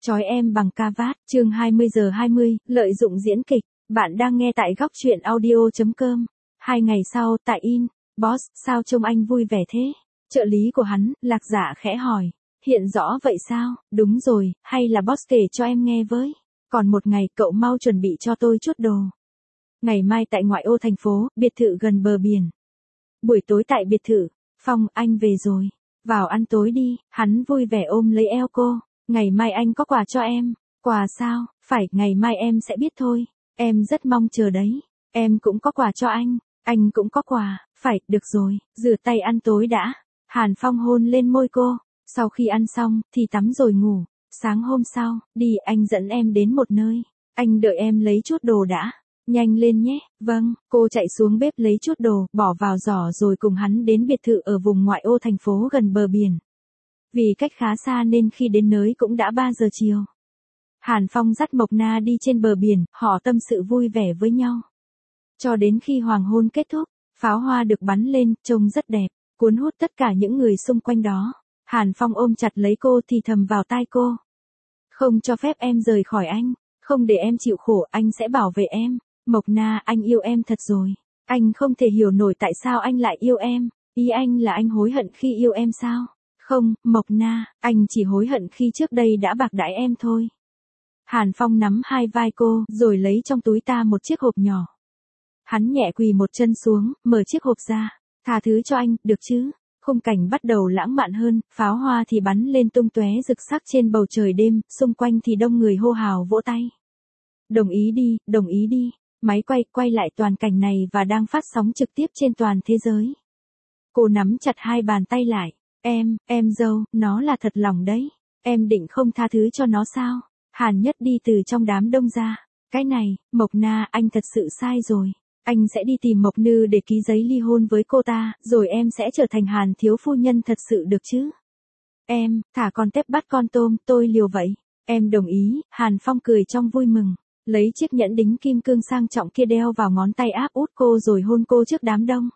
Trói em bằng ca vát, chương 20:20, lợi dụng diễn kịch. Bạn đang nghe tại góc truyện audio.com. 2 ngày sau, tại In, boss, sao trông anh vui vẻ thế? Trợ lý của hắn, Lạc Dạ khẽ hỏi. Hiện rõ vậy sao? Đúng rồi, hay là boss kể cho em nghe với. Còn một ngày, cậu mau chuẩn bị cho tôi chút đồ. Ngày mai tại ngoại ô thành phố, biệt thự gần bờ biển. Buổi tối tại biệt thự, Phong, anh về rồi. Vào ăn tối đi, hắn vui vẻ ôm lấy eo cô. Ngày mai anh có quà cho em. Quà sao? Phải, ngày mai em sẽ biết thôi. Em rất mong chờ đấy. Em cũng có quà cho anh cũng có quà. Phải, được rồi, rửa tay ăn tối đã. Hàn Phong hôn lên môi cô. Sau khi ăn xong, thì tắm rồi ngủ. Sáng hôm sau, đi, anh dẫn em đến một nơi. Anh đợi em lấy chút đồ đã. Nhanh lên nhé. Vâng, cô chạy xuống bếp lấy chút đồ, bỏ vào giỏ rồi cùng hắn đến biệt thự ở vùng ngoại ô thành phố gần bờ biển. Vì cách khá xa nên khi đến nơi cũng đã 3 giờ chiều. Hàn Phong dắt Mộc Na đi trên bờ biển, họ tâm sự vui vẻ với nhau. Cho đến khi hoàng hôn kết thúc, pháo hoa được bắn lên, trông rất đẹp, cuốn hút tất cả những người xung quanh đó. Hàn Phong ôm chặt lấy cô thì thầm vào tai cô. Không cho phép em rời khỏi anh, không để em chịu khổ, anh sẽ bảo vệ em. Mộc Na, anh yêu em thật rồi. Anh không thể hiểu nổi tại sao anh lại yêu em. Ý anh là anh hối hận khi yêu em sao? Không, Mộc Na, anh chỉ hối hận khi trước đây đã bạc đãi em thôi. Hàn Phong nắm hai vai cô, rồi lấy trong túi ta một chiếc hộp nhỏ. Hắn nhẹ quỳ một chân xuống, mở chiếc hộp ra. Tha thứ cho anh, được chứ? Khung cảnh bắt đầu lãng mạn hơn, pháo hoa thì bắn lên tung tóe rực sắc trên bầu trời đêm, xung quanh thì đông người hô hào vỗ tay. Đồng ý đi, đồng ý đi. Máy quay lại toàn cảnh này và đang phát sóng trực tiếp trên toàn thế giới. Cô nắm chặt hai bàn tay lại. Em dâu, nó là thật lòng đấy. Em định không tha thứ cho nó sao? Hàn Nhất đi từ trong đám đông ra. Cái này, Mộc Na, anh thật sự sai rồi. Anh sẽ đi tìm Mộc Nư để ký giấy ly hôn với cô ta, rồi em sẽ trở thành Hàn thiếu phu nhân thật sự được chứ? Em, thả con tép bắt con tôm, tôi liều vậy. Em đồng ý, Hàn Phong cười trong vui mừng. Lấy chiếc nhẫn đính kim cương sang trọng kia đeo vào ngón tay áp út cô rồi hôn cô trước đám đông.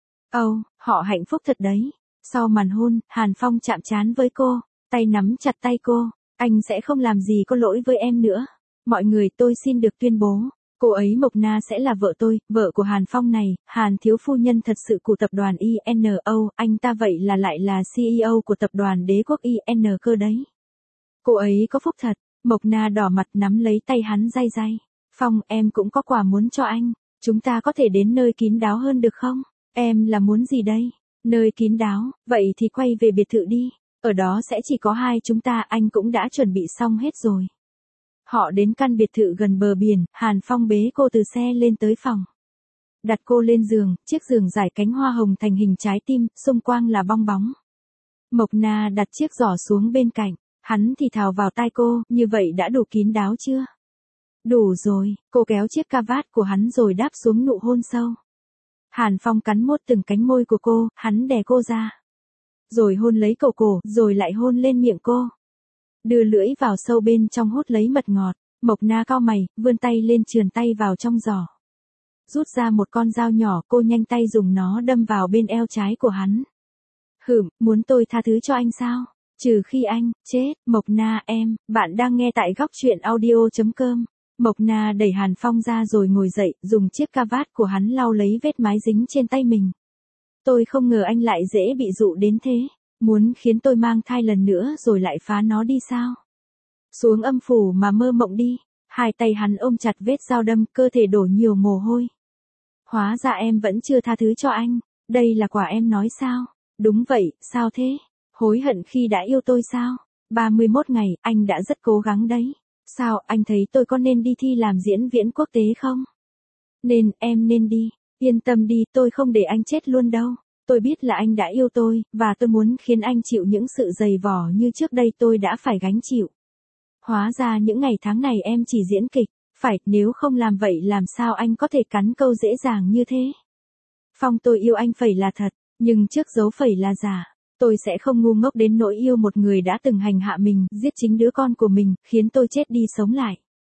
Họ hạnh phúc thật đấy. Sau màn hôn, Hàn Phong chạm trán với cô, tay nắm chặt tay cô. Anh sẽ không làm gì có lỗi với em nữa. Mọi người, tôi xin được tuyên bố, cô ấy Mộc Na sẽ là vợ tôi, vợ của Hàn Phong này, Hàn thiếu phu nhân thật sự của tập đoàn INO, anh ta vậy là lại là CEO của tập đoàn đế quốc IN cơ đấy. Cô ấy có phúc thật. Mộc Na đỏ mặt nắm lấy tay hắn day day. Phong, em cũng có quà muốn cho anh. Chúng ta có thể đến nơi kín đáo hơn được không? Em là muốn gì đây? Nơi kín đáo, vậy thì quay về biệt thự đi. Ở đó sẽ chỉ có hai chúng ta, anh cũng đã chuẩn bị xong hết rồi. Họ đến căn biệt thự gần bờ biển, Hàn Phong bế cô từ xe lên tới phòng. Đặt cô lên giường, chiếc giường giải cánh hoa hồng thành hình trái tim, xung quanh là bong bóng. Mộc Na đặt chiếc giỏ xuống bên cạnh. Hắn thì thào vào tai cô, như vậy đã đủ kín đáo chưa? Đủ rồi, cô kéo chiếc cà vạt của hắn rồi đáp xuống nụ hôn sâu. Hàn Phong cắn mốt từng cánh môi của cô, hắn đè cô ra. Rồi hôn lấy cổ, rồi lại hôn lên miệng cô. Đưa lưỡi vào sâu bên trong hút lấy mật ngọt. Mộc Na cau mày, vươn tay lên trườn tay vào trong giỏ. Rút ra một con dao nhỏ, cô nhanh tay dùng nó đâm vào bên eo trái của hắn. Muốn tôi tha thứ cho anh sao? Trừ khi anh, chết, Mộc Na bạn đang nghe tại góc truyện audio.com. Mộc Na đẩy Hàn Phong ra rồi ngồi dậy, dùng chiếc cà vạt của hắn lau lấy vết mái dính trên tay mình. Tôi không ngờ anh lại dễ bị dụ đến thế. Muốn khiến tôi mang thai lần nữa rồi lại phá nó đi sao? Xuống âm phủ mà mơ mộng đi. Hai tay hắn ôm chặt vết dao đâm, cơ thể đổ nhiều mồ hôi. Hóa ra em vẫn chưa tha thứ cho anh. Đây là quả em nói sao? Đúng vậy, sao thế? Hối hận khi đã yêu tôi sao? 31 ngày, anh đã rất cố gắng đấy. Sao, anh thấy tôi có nên đi thi làm diễn viên quốc tế không? Em nên đi. Yên tâm đi, tôi không để anh chết luôn đâu. Tôi biết là anh đã yêu tôi, và tôi muốn khiến anh chịu những sự dày vò như trước đây tôi đã phải gánh chịu. Hóa ra những ngày tháng này em chỉ diễn kịch. Phải, nếu không làm vậy làm sao anh có thể cắn câu dễ dàng như thế? Phong, tôi yêu anh phẩy là thật, nhưng trước dấu phẩy là giả. Tôi sẽ không ngu ngốc đến nỗi yêu một người đã từng hành hạ mình, giết chính đứa con của mình, khiến tôi chết đi sống lại.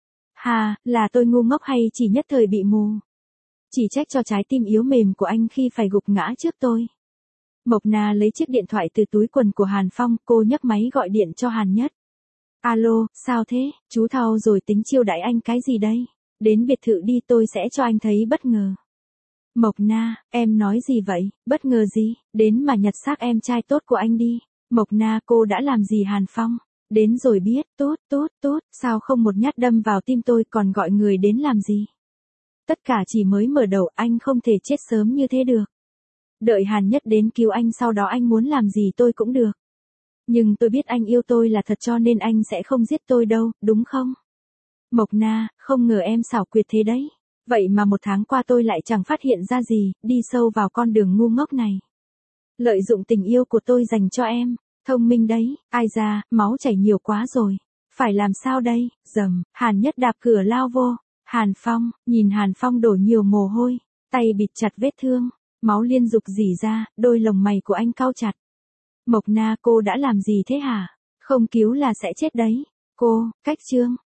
Là tôi ngu ngốc hay chỉ nhất thời bị mù? Chỉ trách cho trái tim yếu mềm của anh khi phải gục ngã trước tôi. Mộc Na lấy chiếc điện thoại từ túi quần của Hàn Phong, cô nhấc máy gọi điện cho Hàn Nhất. Alo, sao thế, chú Thao rồi tính chiêu đãi anh cái gì đây? Đến biệt thự đi tôi sẽ cho anh thấy bất ngờ. Mộc Na, em nói gì vậy, bất ngờ gì, đến mà nhặt xác em trai tốt của anh đi. Mộc Na cô đã làm gì Hàn Phong? Đến rồi biết, tốt, sao không một nhát đâm vào tim tôi còn gọi người đến làm gì? Tất cả chỉ mới mở đầu anh không thể chết sớm như thế được. Đợi Hàn Nhất đến cứu anh sau đó anh muốn làm gì tôi cũng được. Nhưng tôi biết anh yêu tôi là thật cho nên anh sẽ không giết tôi đâu, đúng không? Mộc Na, không ngờ em xảo quyệt thế đấy. Vậy mà 1 tháng qua tôi lại chẳng phát hiện ra gì, đi sâu vào con đường ngu ngốc này. Lợi dụng tình yêu của tôi dành cho em, thông minh đấy, ai ra, máu chảy nhiều quá rồi. Phải làm sao đây, dầm, Hàn Nhất đạp cửa lao vô. Hàn Phong, nhìn Hàn Phong đổ nhiều mồ hôi, tay bịt chặt vết thương, máu liên dục rỉ ra, đôi lồng mày của anh cau chặt. Mộc Na cô đã làm gì thế hả? Không cứu là sẽ chết đấy. Cô, cách chương.